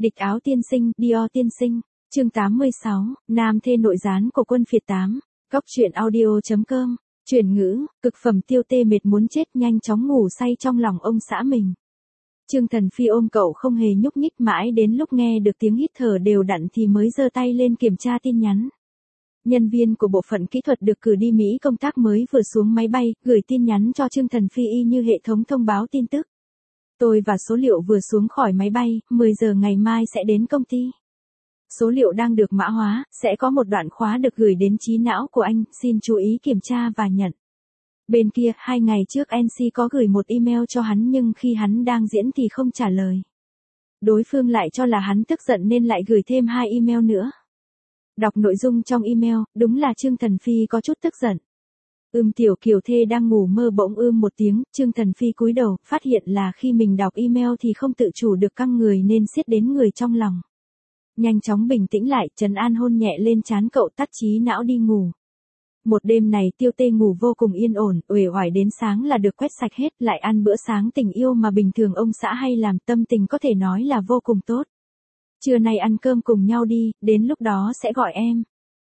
Địch áo tiên sinh, Dior tiên sinh. Chương 86, nam thê nội gián của quân phiệt 8. Góc truyện audio.com. Chuyển ngữ, cực phẩm Tiêu Tê mệt muốn chết nhanh chóng ngủ say trong lòng ông xã mình. Trương Thần Phi ôm cậu không hề nhúc nhích mãi đến lúc nghe được tiếng hít thở đều đặn thì mới giơ tay lên kiểm tra tin nhắn. Nhân viên của bộ phận kỹ thuật được cử đi Mỹ công tác mới vừa xuống máy bay, gửi tin nhắn cho Trương Thần Phi y như hệ thống thông báo tin tức. Tôi và số liệu vừa xuống khỏi máy bay, 10 giờ ngày mai sẽ đến công ty. Số liệu đang được mã hóa, sẽ có một đoạn khóa được gửi đến trí não của anh, xin chú ý kiểm tra và nhận. Bên kia, 2 ngày trước NC có gửi một email cho hắn nhưng khi hắn đang diễn thì không trả lời. Đối phương lại cho là hắn tức giận nên lại gửi thêm 2 email nữa. Đọc nội dung trong email, đúng là Trương Thần Phi có chút tức giận. Tiểu Kiều Thê đang ngủ mơ bỗng một tiếng, Trương Thần Phi cúi đầu, phát hiện là khi mình đọc email thì không tự chủ được căng người nên siết đến người trong lòng. Nhanh chóng bình tĩnh lại, trấn an hôn nhẹ lên trán cậu tắt trí não đi ngủ. Một đêm này Tiêu Tê ngủ vô cùng yên ổn, uể oải đến sáng là được quét sạch hết, lại ăn bữa sáng tình yêu mà bình thường ông xã hay làm, tâm tình có thể nói là vô cùng tốt. Trưa nay ăn cơm cùng nhau đi, đến lúc đó sẽ gọi em.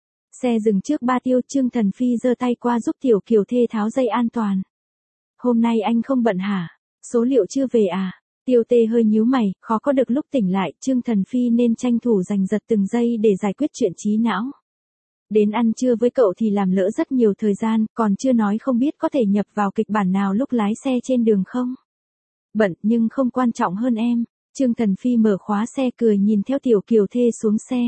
Xe dừng trước ba Tiêu, Trương Thần Phi giơ tay qua giúp Tiểu Kiều Thê tháo dây an toàn. Hôm nay anh không bận hả? Số liệu chưa về à? Tiêu Tê hơi nhíu mày, khó có được lúc tỉnh lại, Trương Thần Phi nên tranh thủ giành giật từng giây để giải quyết chuyện trí não. Đến ăn trưa với cậu thì làm lỡ rất nhiều thời gian, còn chưa nói không biết có thể nhập vào kịch bản nào lúc lái xe trên đường không? Bận nhưng không quan trọng hơn em. Trương Thần Phi mở khóa xe cười nhìn theo Tiểu Kiều Thê xuống xe.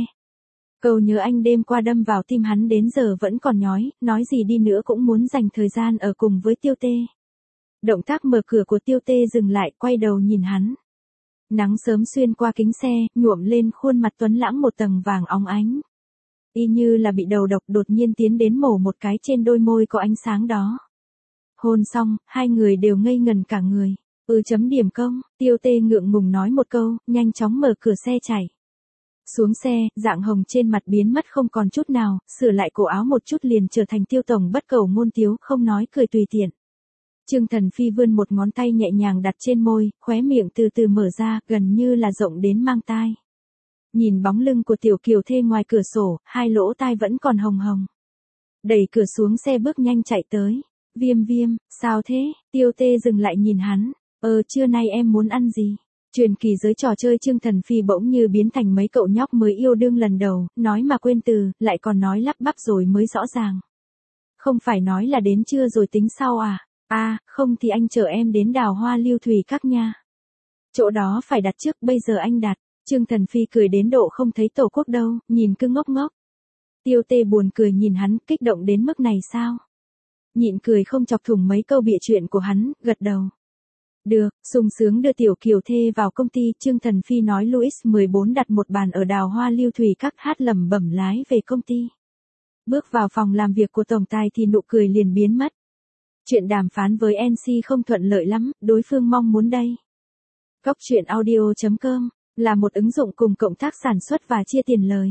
Câu nhớ anh đêm qua đâm vào tim hắn đến giờ vẫn còn nhói, nói gì đi nữa cũng muốn dành thời gian ở cùng với Tiêu Tê. Động tác mở cửa của Tiêu Tê dừng lại, quay đầu nhìn hắn. Nắng sớm xuyên qua kính xe, nhuộm lên khuôn mặt tuấn lãng một tầng vàng óng ánh. Y như là bị đầu độc đột nhiên tiến đến mổ một cái trên đôi môi có ánh sáng đó. Hôn xong, hai người đều ngây ngần cả người. Chấm điểm công, Tiêu Tê ngượng ngùng nói một câu, nhanh chóng mở cửa xe chạy. Xuống xe, dạng hồng trên mặt biến mất không còn chút nào, sửa lại cổ áo một chút liền trở thành Tiêu Tổng bất cầu ngôn tiếu, không nói cười tùy tiện. Trương Thần Phi vươn một ngón tay nhẹ nhàng đặt trên môi, khóe miệng từ từ mở ra, gần như là rộng đến mang tai. Nhìn bóng lưng của Tiểu Kiều Thê ngoài cửa sổ, hai lỗ tai vẫn còn hồng hồng. Đẩy cửa xuống xe bước nhanh chạy tới. Viêm, sao thế? Tiêu Tê dừng lại nhìn hắn. Trưa nay em muốn ăn gì? Truyền kỳ giới trò chơi Trương Thần Phi bỗng như biến thành mấy cậu nhóc mới yêu đương lần đầu, nói mà quên từ, lại còn nói lắp bắp rồi mới rõ ràng. Không phải nói là đến trưa rồi tính sau à? Không thì anh chở em đến Đào Hoa Lưu Thủy Các nha. Chỗ đó phải đặt trước, bây giờ anh đặt. Trương Thần Phi cười đến độ không thấy tổ quốc đâu, nhìn cứ ngốc ngốc. Tiêu Tê buồn cười nhìn hắn, kích động đến mức này sao? Nhịn cười không chọc thủng mấy câu bịa chuyện của hắn, gật đầu. Được, sung sướng đưa Tiểu Kiều Thê vào công ty, Trương Thần Phi nói Louis 14 đặt một bàn ở Đào Hoa Lưu Thủy Các hát lẩm bẩm lái về công ty. Bước vào phòng làm việc của tổng tài thì nụ cười liền biến mất. Chuyện đàm phán với NC không thuận lợi lắm, đối phương mong muốn đây. Góc truyện audio.com là một ứng dụng cùng cộng tác sản xuất và chia tiền lời.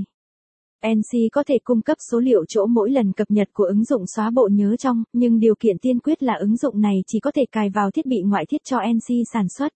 NC có thể cung cấp số liệu chỗ mỗi lần cập nhật của ứng dụng xóa bộ nhớ trong, nhưng điều kiện tiên quyết là ứng dụng này chỉ có thể cài vào thiết bị ngoại thiết cho NC sản xuất.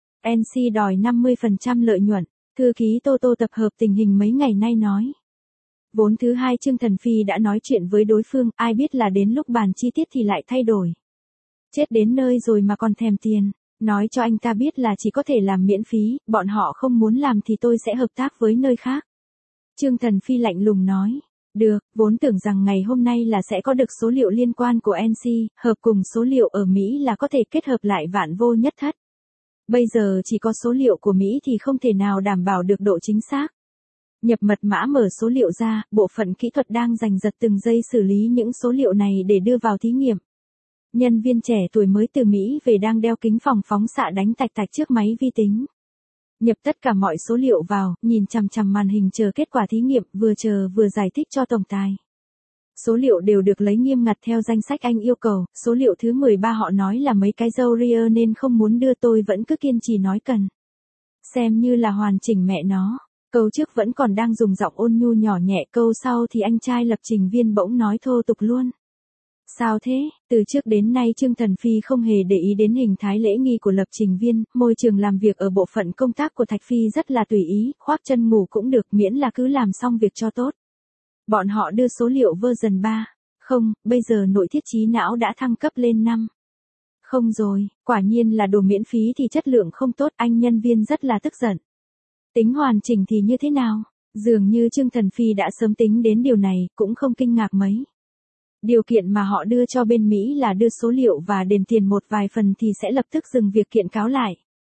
NC đòi 50% lợi nhuận, thư ký Tô tập hợp tình hình mấy ngày nay nói. Vốn thứ hai Trương Thần Phi đã nói chuyện với đối phương, ai biết là đến lúc bàn chi tiết thì lại thay đổi. Chết đến nơi rồi mà còn thèm tiền, nói cho anh ta biết là chỉ có thể làm miễn phí, bọn họ không muốn làm thì tôi sẽ hợp tác với nơi khác. Trương Thần Phi lạnh lùng nói, được, vốn tưởng rằng ngày hôm nay là sẽ có được số liệu liên quan của NC, hợp cùng số liệu ở Mỹ là có thể kết hợp lại vạn vô nhất thất. Bây giờ chỉ có số liệu của Mỹ thì không thể nào đảm bảo được độ chính xác. Nhập mật mã mở số liệu ra, bộ phận kỹ thuật đang giành giật từng giây xử lý những số liệu này để đưa vào thí nghiệm. Nhân viên trẻ tuổi mới từ Mỹ về đang đeo kính phòng phóng xạ đánh tạch tạch trước máy vi tính. Nhập tất cả mọi số liệu vào, nhìn chằm chằm màn hình chờ kết quả thí nghiệm, vừa chờ vừa giải thích cho tổng tài. Số liệu đều được lấy nghiêm ngặt theo danh sách anh yêu cầu, số liệu thứ 13 họ nói là mấy cái dâu ria nên không muốn đưa, tôi vẫn cứ kiên trì nói cần. Xem như là hoàn chỉnh mẹ nó. Câu trước vẫn còn đang dùng giọng ôn nhu nhỏ nhẹ, câu sau thì anh trai lập trình viên bỗng nói thô tục luôn. Sao thế? Từ trước đến nay Trương Thần Phi không hề để ý đến hình thái lễ nghi của lập trình viên, môi trường làm việc ở bộ phận công tác của Thạch Phi rất là tùy ý, khoác chân ngủ cũng được miễn là cứ làm xong việc cho tốt. Bọn họ đưa số liệu version 3. Không, bây giờ nội thiết trí não đã thăng cấp lên 5. Không rồi, quả nhiên là đồ miễn phí thì chất lượng không tốt, anh nhân viên rất là tức giận. Tính hoàn chỉnh thì như thế nào? Dường như Trương Thần Phi đã sớm tính đến điều này, cũng không kinh ngạc mấy. Điều kiện mà họ đưa cho bên Mỹ là đưa số liệu và đền tiền một vài phần thì sẽ lập tức dừng việc kiện cáo lại.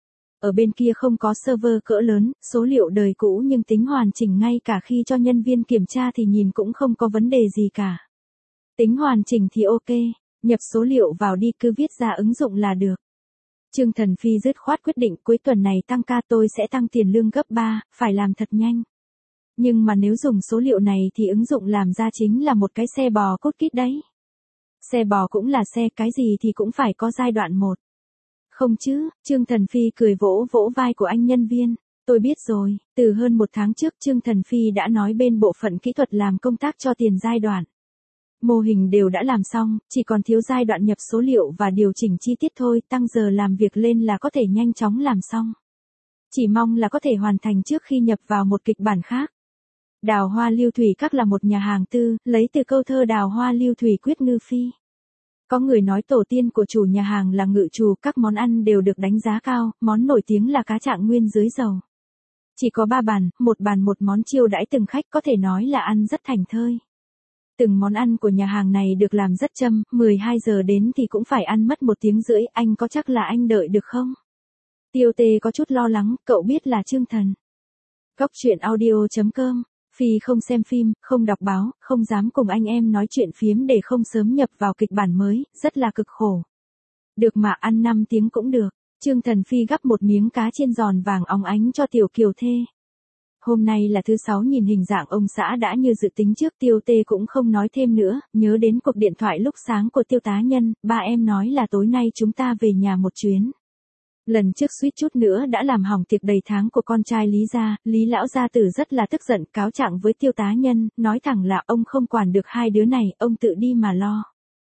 Ở bên kia không có server cỡ lớn, số liệu đời cũ nhưng tính hoàn chỉnh ngay cả khi cho nhân viên kiểm tra thì nhìn cũng không có vấn đề gì cả. Tính hoàn chỉnh thì ok, nhập số liệu vào đi cứ viết ra ứng dụng là được. Trương Thần Phi dứt khoát quyết định cuối tuần này tăng ca tôi sẽ tăng tiền lương gấp 3, phải làm thật nhanh. Nhưng mà nếu dùng số liệu này thì ứng dụng làm ra chính là một cái xe bò cốt kít đấy. Xe bò cũng là xe, cái gì thì cũng phải có giai đoạn 1. Không chứ, Trương Thần Phi cười vỗ vỗ vai của anh nhân viên. Tôi biết rồi, từ hơn 1 tháng trước Trương Thần Phi đã nói bên bộ phận kỹ thuật làm công tác cho tiền giai đoạn. Mô hình đều đã làm xong, chỉ còn thiếu giai đoạn nhập số liệu và điều chỉnh chi tiết thôi, tăng giờ làm việc lên là có thể nhanh chóng làm xong. Chỉ mong là có thể hoàn thành trước khi nhập vào một kịch bản khác. Đào Hoa Lưu Thủy Các là một nhà hàng tư, lấy từ câu thơ Đào Hoa Lưu Thủy Quyết Ngư Phi. Có người nói tổ tiên của chủ nhà hàng là ngự trù, các món ăn đều được đánh giá cao, món nổi tiếng là cá trạng nguyên dưới dầu. Chỉ có 3 bàn, một bàn một món chiêu đãi từng khách, có thể nói là ăn rất thành thơi. Từng món ăn của nhà hàng này được làm rất châm, 12 giờ đến thì cũng phải ăn mất 1 tiếng rưỡi, anh có chắc là anh đợi được không? Tiêu Tê có chút lo lắng, cậu biết là Trương Thần. Góc truyện audio.com, Phi không xem phim, không đọc báo, không dám cùng anh em nói chuyện phiếm để không sớm nhập vào kịch bản mới, rất là cực khổ. Được mà ăn 5 tiếng cũng được. Trương Thần Phi gắp một miếng cá chiên giòn vàng óng ánh cho Tiểu Kiều Thê. Hôm nay là thứ 6, nhìn hình dạng ông xã đã như dự tính trước, Tiêu Tê cũng không nói thêm nữa, nhớ đến cuộc điện thoại lúc sáng của Tiêu tá nhân, ba em nói là tối nay chúng ta về nhà một chuyến. Lần trước suýt chút nữa đã làm hỏng tiệc đầy tháng của con trai Lý gia, Lý lão gia tử rất là tức giận, cáo trạng với Tiêu tá nhân, nói thẳng là ông không quản được hai đứa này, ông tự đi mà lo.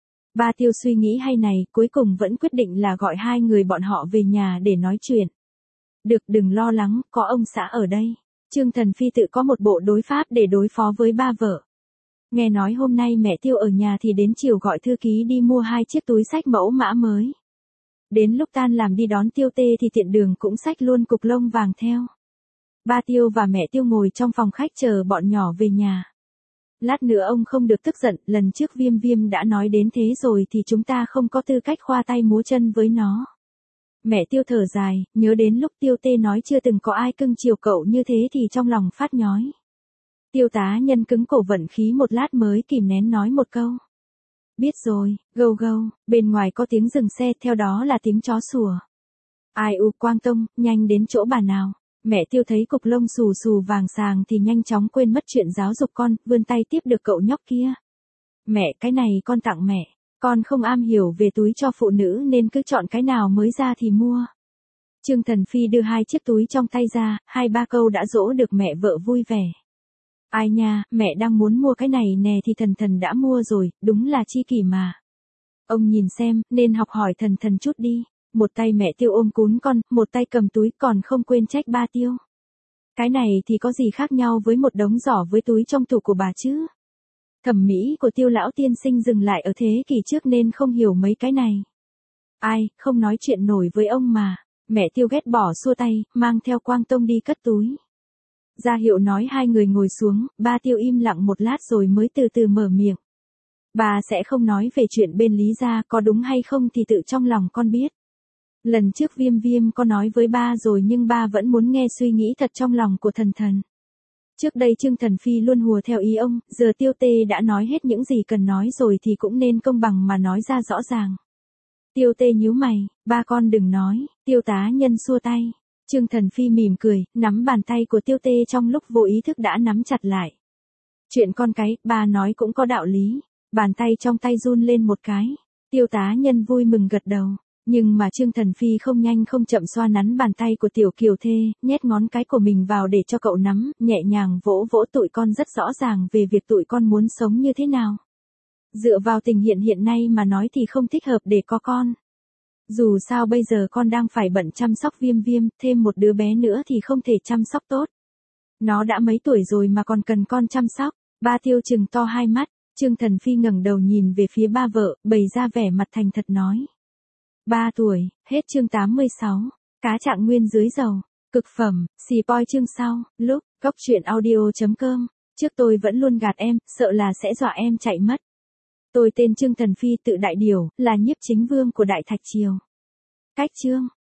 Ba Tiêu suy nghĩ hay này, cuối cùng vẫn quyết định là gọi hai người bọn họ về nhà để nói chuyện. Được, đừng lo lắng, có ông xã ở đây. Trương Thần Phi tự có một bộ đối pháp để đối phó với ba vợ. Nghe nói hôm nay mẹ Tiêu ở nhà thì đến chiều gọi thư ký đi mua 2 chiếc túi xách mẫu mã mới. Đến lúc tan làm đi đón Tiêu Tê thì tiện đường cũng xách luôn cục lông vàng theo. Ba Tiêu và mẹ Tiêu ngồi trong phòng khách chờ bọn nhỏ về nhà. Lát nữa ông không được tức giận, lần trước Viêm Viêm đã nói đến thế rồi thì chúng ta không có tư cách khoa tay múa chân với nó. Mẹ Tiêu thở dài, nhớ đến lúc Tiêu Tê nói chưa từng có ai cưng chiều cậu như thế thì trong lòng phát nhói. Tiêu tá nhân cứng cổ vận khí một lát mới kìm nén nói một câu. Biết rồi, gâu gâu, bên ngoài có tiếng dừng xe, theo đó là tiếng chó sủa. Ai u Quang Tông, nhanh đến chỗ bà nào. Mẹ Tiêu thấy cục lông xù xù vàng sàng thì nhanh chóng quên mất chuyện giáo dục con, vươn tay tiếp được cậu nhóc kia. Mẹ, cái này con tặng mẹ. Con không am hiểu về túi cho phụ nữ nên cứ chọn cái nào mới ra thì mua. Trương Thần Phi đưa 2 chiếc túi trong tay ra, 2-3 câu đã dỗ được mẹ vợ vui vẻ. Ai nha, mẹ đang muốn mua cái này nè thì Thần Thần đã mua rồi, đúng là chi kỷ mà. Ông nhìn xem, nên học hỏi Thần Thần chút đi. Một tay mẹ Tiêu ôm cún con, một tay cầm túi, còn không quên trách ba Tiêu. Cái này thì có gì khác nhau với một đống giỏ với túi trong tủ của bà chứ? Thẩm mỹ của Tiêu lão tiên sinh dừng lại ở thế kỷ trước nên không hiểu mấy cái này. Ai, không nói chuyện nổi với ông mà. Mẹ Tiêu ghét bỏ xua tay, mang theo Quang Tông đi cất túi. Ra hiệu nói hai người ngồi xuống, ba Tiêu im lặng một lát rồi mới từ từ mở miệng. Bà sẽ không nói về chuyện bên Lý gia, có đúng hay không thì tự trong lòng con biết. Lần trước Viêm Viêm có nói với ba rồi nhưng ba vẫn muốn nghe suy nghĩ thật trong lòng của Thần Thần. Trước đây Trương Thần Phi luôn hùa theo ý ông, giờ Tiêu Tê đã nói hết những gì cần nói rồi thì cũng nên công bằng mà nói ra rõ ràng. Tiêu Tê nhíu mày, ba con đừng nói, Tiêu tá nhân xua tay. Trương Thần Phi mỉm cười, nắm bàn tay của Tiêu Tê trong lúc vô ý thức đã nắm chặt lại. Chuyện con cái, ba nói cũng có đạo lý. Bàn tay trong tay run lên một cái. Tiêu tá nhân vui mừng gật đầu. Nhưng mà Trương Thần Phi không nhanh không chậm xoa nắn bàn tay của Tiểu Kiều Thê, nhét ngón cái của mình vào để cho cậu nắm, nhẹ nhàng vỗ vỗ tụi con rất rõ ràng về việc tụi con muốn sống như thế nào. Dựa vào tình hiện nay mà nói thì không thích hợp để có con. Dù sao bây giờ con đang phải bận chăm sóc Viêm Viêm, thêm một đứa bé nữa thì không thể chăm sóc tốt. Nó đã mấy tuổi rồi mà còn cần con chăm sóc. Ba Tiêu trừng to hai mắt, Trương Thần Phi ngẩng đầu nhìn về phía ba vợ, bày ra vẻ mặt thành thật nói. 3 tuổi, hết chương 86. Cá trạng nguyên dưới dầu. Cực phẩm, xì poi chương sau, lúc, góc truyện audio.com. Trước tôi vẫn luôn gạt em, sợ là sẽ dọa em chạy mất. Tôi tên Trương Thần Phi tự đại điều, là nhiếp chính vương của Đại Thạch Triều. Cách chương.